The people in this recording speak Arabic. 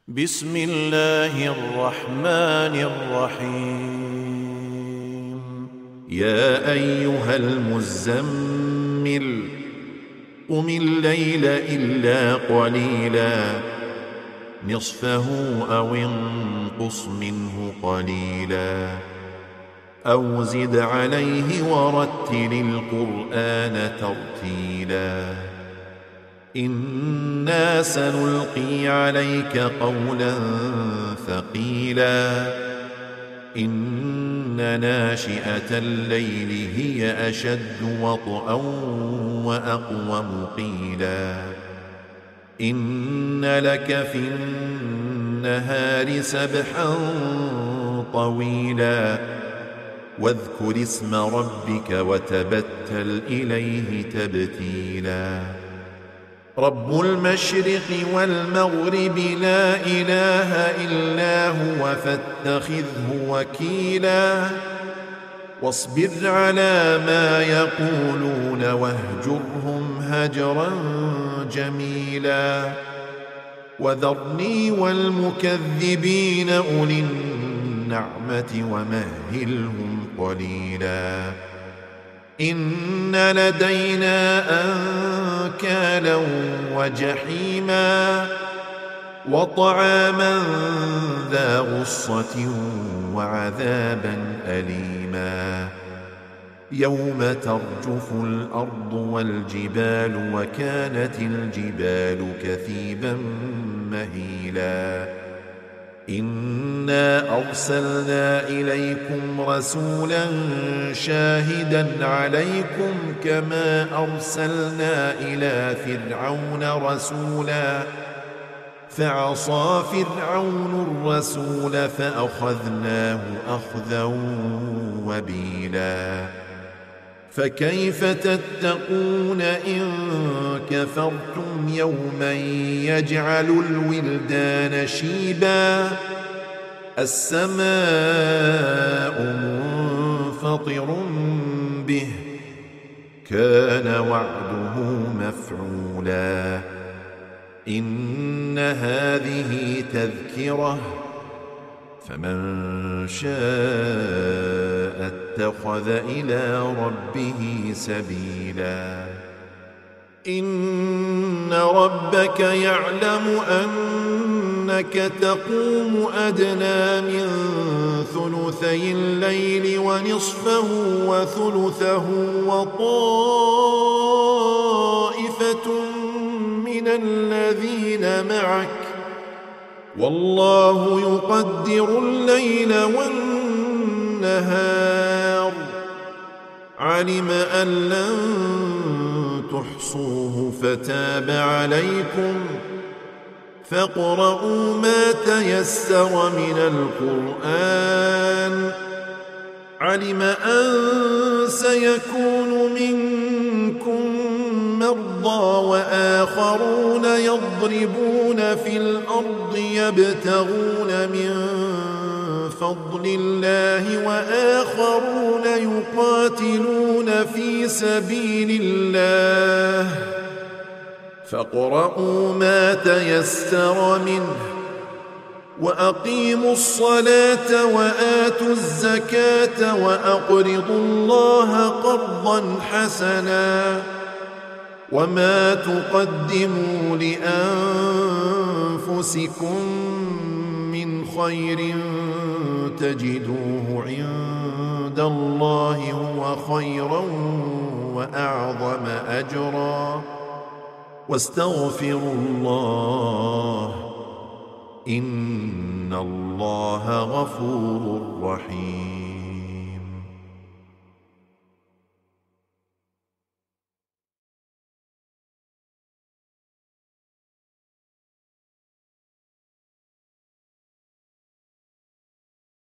بسم الله الرحمن الرحيم. يا أيها المزمل قم الليل إلا قليلا نصفه أو انقص منه قليلا أو زد عليه ورتل القرآن ترتيلا إنا سنلقي عليك قولا ثقيلا إن ناشئة الليل هي أشد وطئا وأقوم قيلا إن لك في النهار سبحا طويلا واذكر اسم ربك وتبتل إليه تبتيلا رب المشرق والمغرب لا إله إلا هو فاتخذه وكيلا واصبر على ما يقولون واهجرهم هجرا جميلا وذرني والمكذبين أولي النعمة ومهلهم قليلا إن لدينا أنكالا وجحيما وطعاما ذا غصة وعذابا أليما يوم ترجف الأرض والجبال وكانت الجبال كثيبا مهيلا إنا أرسلنا إليكم رسولا شاهدا عليكم كما أرسلنا إلى فرعون رسولا فعصى فرعون الرسول فأخذناه أخذا وبيلا فكيف تتقون إن كفرتم يوما يجعل الولدان شيبا السماء منفطر به كان وعده مفعولا إن هذه تذكرة فمن شاء اتخذ إلى ربه سبيلا إن ربك يعلم أنك تقوم أدنى من ثلثي الليل ونصفه وثلثه وطائفة من الذين معك والله يقدر الليل والنهار علم أن لن تحصوه فتاب عليكم فاقرؤوا ما تيسر من القرآن علم أن سيكون منكم مرضى وآخرون يضربون في الأرض يبتغون من فضل الله وآخرون يقاتلون في سبيل الله فاقرؤوا ما تيسر منه وأقيموا الصلاة وآتوا الزكاة وأقرضوا الله قرضا حسنا وما تقدموا لأنفسكم من خير تجدوه عند الله هو خيرا وأعظم أجرا واستغفروا الله إن الله غفور رحيم